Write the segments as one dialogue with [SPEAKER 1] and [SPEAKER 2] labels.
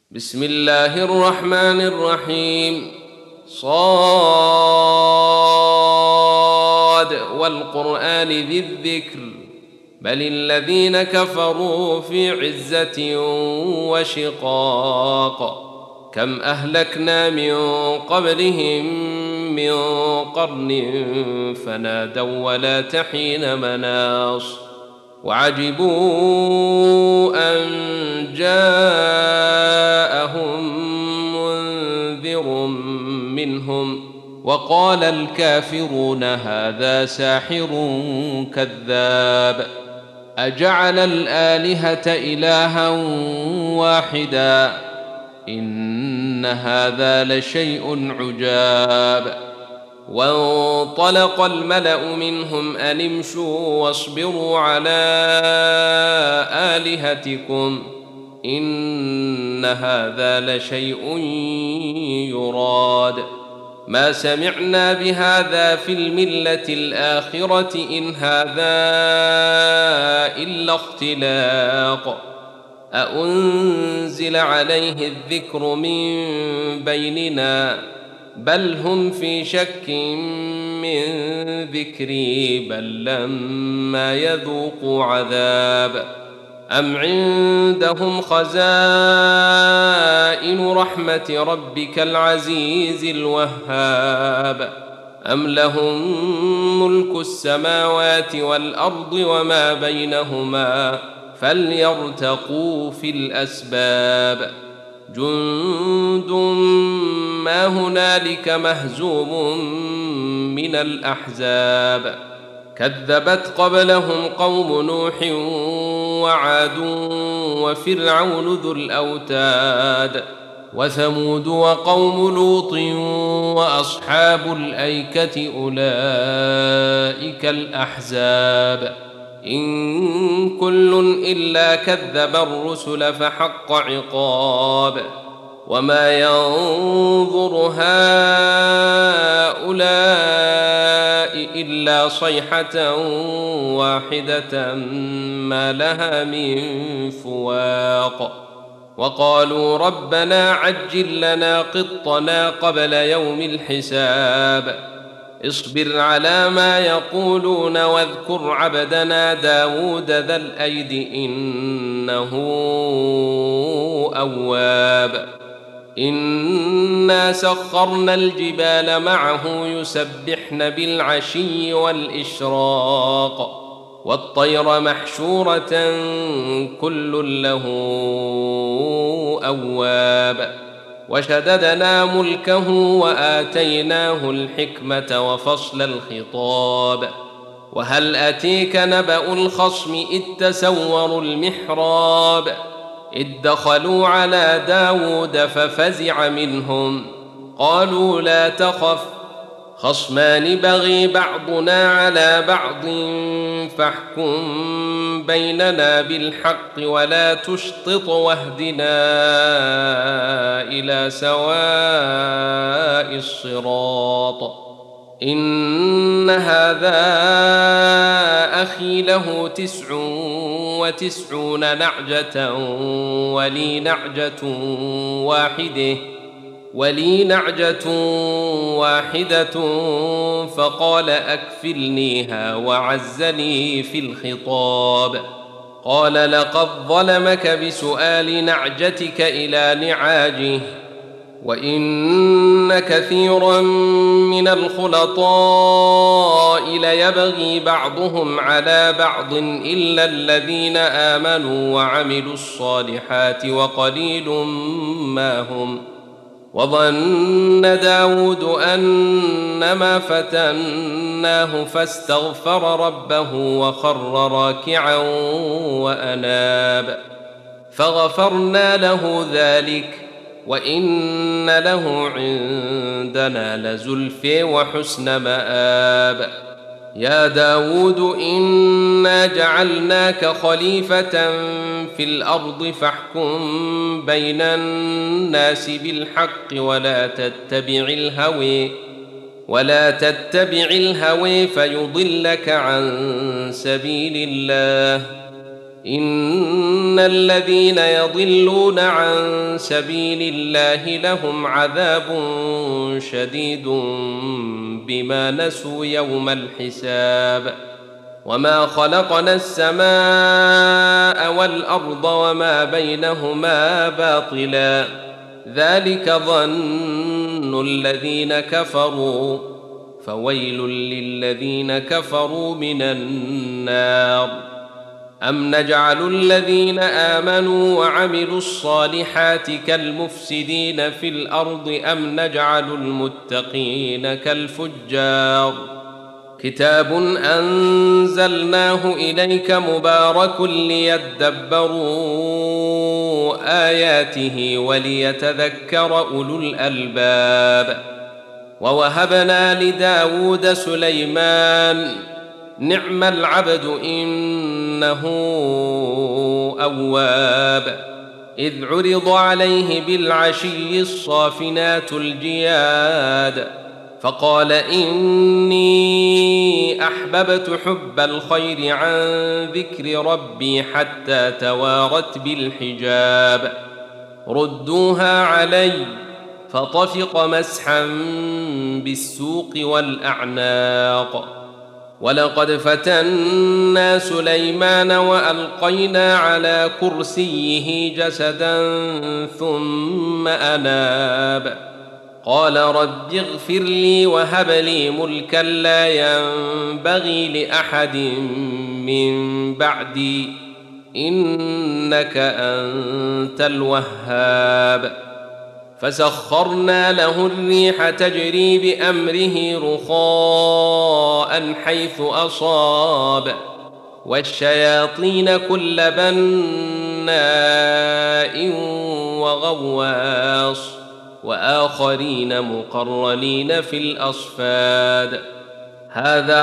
[SPEAKER 1] بسم الله الرحمن الرحيم. صاد والقرآن ذي الذكر بل الذين كفروا في عزة وشقاق. كم أهلكنا من قبلهم من قرن فنادوا ولا تحين مناص وعجبوا أن جاءهم منذر منهم وقال الكافرون هذا ساحر كذاب. أجعل الآلهة إلها واحدا إن هذا لشيء عجاب. وانطلق الملأ منهم أن امشوا واصبروا على آلهتكم إن هذا لشيء يراد. ما سمعنا بهذا في الملة الآخرة إن هذا إلا اختلاق. أأنزل عليه الذكر من بيننا بل هم في شك من ذكري بل لما يذوقوا عذاب. أم عندهم خزائن رحمة ربك العزيز الوهاب أم لهم ملك السماوات والأرض وما بينهما فليرتقوا في الأسباب. جند ما هنالك مهزوم من الأحزاب. كذبت قبلهم قوم نوح وعاد وفرعون ذو الأوتاد وثمود وقوم لوط وأصحاب الأيكة أولئك الأحزاب. إن كل إلا كذب الرسل فحق عقاب. وما ينظر هؤلاء إلا صيحة واحدة ما لها من فواق. وقالوا ربنا عجل لنا قطنا قبل يوم الحساب. اصبر على ما يقولون واذكر عبدنا داود ذا الأيد إنه أواب. إنا سخرنا الجبال معه يسبحن بالعشي والإشراق والطير محشورة كل له أواب. وشددنا ملكه وآتيناه الحكمة وفصل الخطاب. وهل أتيك نبأ الخصم إذ تسوروا المحراب إذ دخلوا على داود ففزع منهم قالوا لا تخف خصمان بغي بعضنا على بعض فاحكم بيننا بالحق ولا تشطط واهدنا إلى سواء الصراط. إن هذا أخي له 99 نعجة ولي نعجة واحدة فقال أكفلنيها وعزني في الخطاب. قال لقد ظلمك بسؤال نعجتك إلى نعاجه وإن كثيرا من الخلطاء ليبغي بعضهم على بعض إلا الذين آمنوا وعملوا الصالحات وقليل ما هم. وظن داود أنما فتناه فاستغفر ربه وخر راكعا وأناب فغفرنا له ذلك وإن له عندنا لزلفى وحسن مآب. يا داود إنا جعلناك خليفة في الأرض فاحكم بين الناس بالحق ولا تتبع الهوى فيضلك عن سبيل الله إن الذين يضلون عن سبيل الله لهم عذاب شديد بما نسوا يوم الحساب وما خلقنا السماء والأرض وما بينهما باطلا ذلك ظن الذين كفروا فويل للذين كفروا من النار أم نجعل الذين آمنوا وعملوا الصالحات كالمفسدين في الأرض أم نجعل المتقين كالفجار كتاب أنزلناه إليك مبارك ليدبروا آياته وليتذكر أولو الألباب ووهبنا لداود سليمان نعم العبد إنه أواب إذ عرض عليه بالعشي الصافنات الجياد فقال إني أحببت حب الخير عن ذكر ربي حتى توارت بالحجاب ردوها علي فطفق مسحا بالسوق والأعناق ولقد فتنا سليمان وألقينا على كرسيه جسدا ثم أناب قال رب اغفر لي وهب لي ملكا لا ينبغي لأحد من بعدي إنك أنت الوهاب فسخرنا له الريح تجري بأمره رخاء حيث أصاب والشياطين كل بناء وغواص وآخرين مقرنين في الأصفاد هذا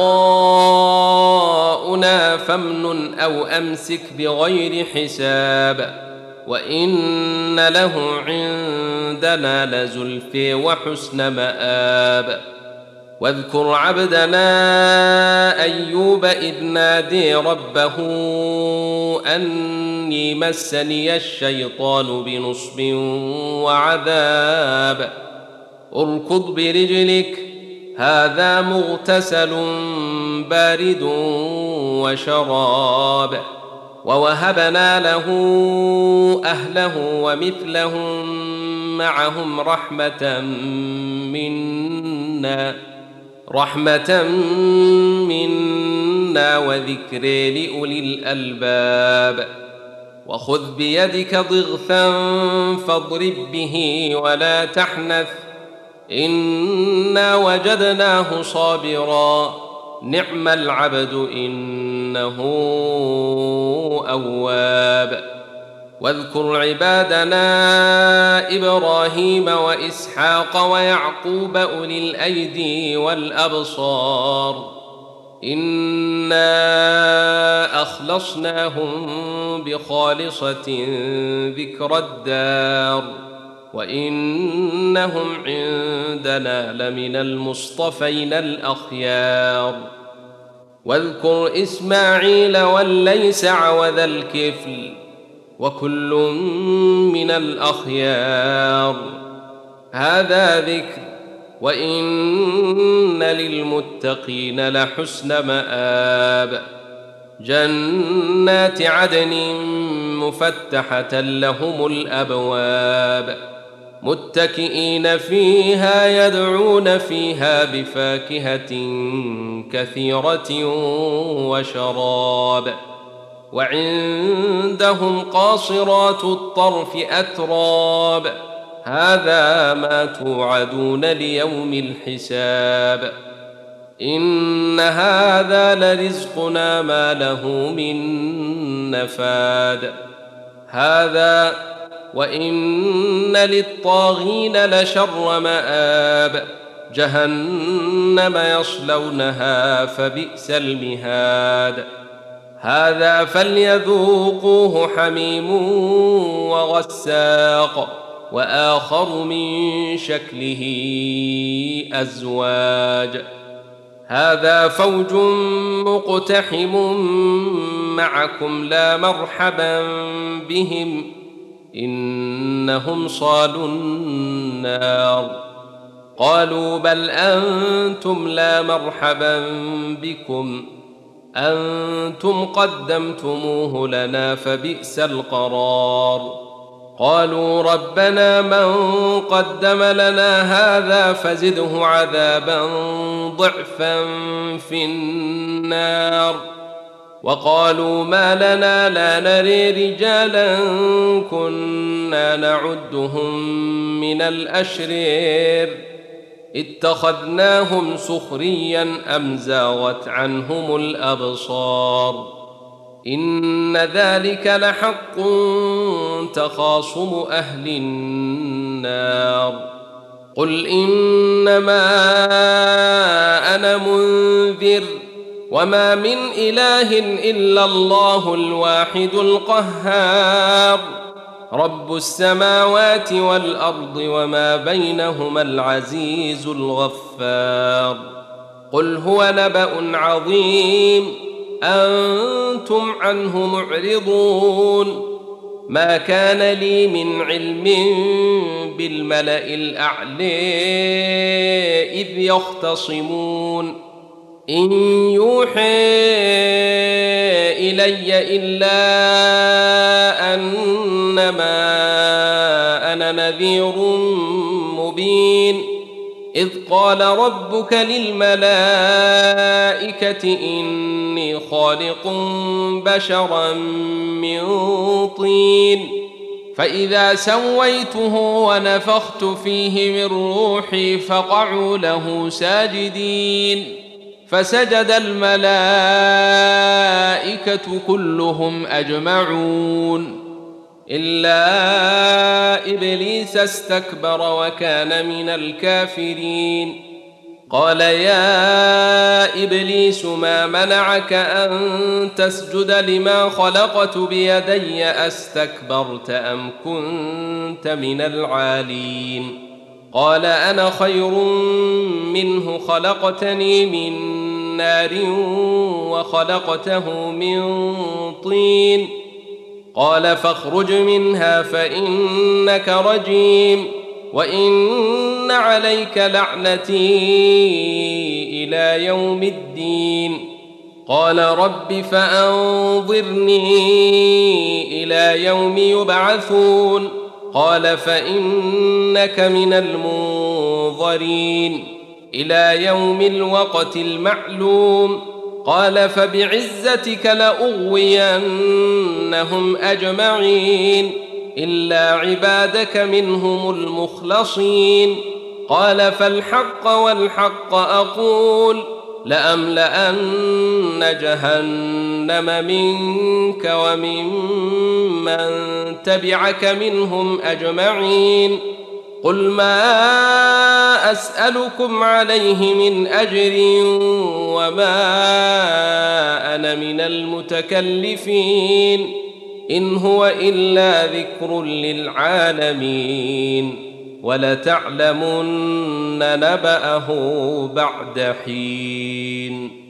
[SPEAKER 1] عطاؤنا فامنن أو أمسك بغير حساب وإن له عندنا لزلفى وحسن مآب واذكر عبدنا أيوب إذ نادي ربه أني مسني الشيطان بنصب وعذاب اركض برجلك هذا مغتسل بارد وشراب ووهبنا له أهله ومثلهم معهم رحمة منا وذكر لأولي الألباب وخذ بيدك ضغثا فاضرب به ولا تحنث إنا وجدناه صابرا نعم العبد إنه أواب واذكر عبادنا إبراهيم وإسحاق ويعقوب أولي الأيدي والأبصار إنا أخلصناهم بخالصة ذكر الدار وإنهم عندنا لمن المصطفين الأخيار واذكر إسماعيل واليسع وذا الكفل وكل من الأخيار هذا ذكر وإن للمتقين لحسن مآب جنات عدن مفتحة لهم الأبواب متكئين فيها يدعون فيها بفاكهة كثيرة وشراب وعندهم قاصرات الطرف أتراب هذا ما توعدون ليوم الحساب إن هذا لرزقنا ما له من نفاد هذا وإن للطاغين لشر مآب جهنم يصلونها فبئس المهاد هذا فليذوقوه حميم وغساق وآخر من شكله أزواج هذا فوج مقتحم معكم لا مرحبا بهم إنهم صالوا النار. قالوا بل أنتم لا مرحبا بكم أنتم قدمتموه لنا فبئس القرار. قالوا ربنا من قدم لنا هذا فزده عذابا ضعفا في النار. وقالوا ما لنا لا نري رجالا كنا نعدهم من الأشرير اتخذناهم سخريا أم زاغت عنهم الأبصار إن ذلك لحق تخاصم أهل النار. قل إنما أنا منذر وما من إله إلا الله الواحد القهار رب السماوات والأرض وما بينهما العزيز الغفار. قل هو نبأ عظيم أنتم عنه معرضون. ما كان لي من علم بالملأ الأعلى إذ يختصمون إن يوحى إلي إلا أنما أنا نذير مبين إذ قال ربك للملائكة إني خالق بشرا من طين فإذا سويته ونفخت فيه من روحي فقعوا له ساجدين فسجد الملائكة كلهم أجمعون إلا إبليس استكبر وكان من الكافرين. قال يا إبليس ما منعك أن تسجد لما خلقت بيدي أستكبرت أم كنت من العالين. قال أنا خير منه خلقتني من نار وخلقته من طين قال فاخرج منها فإنك رجيم وإن عليك لعنتي إلى يوم الدين. قال رب فأنظرني إلى يوم يبعثون قال فإنك من المنظرين إلى يوم الوقت المعلوم. قال فبعزتك لأغوينهم أجمعين إلا عبادك منهم المخلصين. قال فالحق والحق أقول لأملأن جهنم منك وممن تبعك منهم أجمعين. قل ما أسألكم عليه من أجر وما أنا من المتكلفين إن هو إلا ذكر للعالمين ولتعلمن نبأه بعد حين.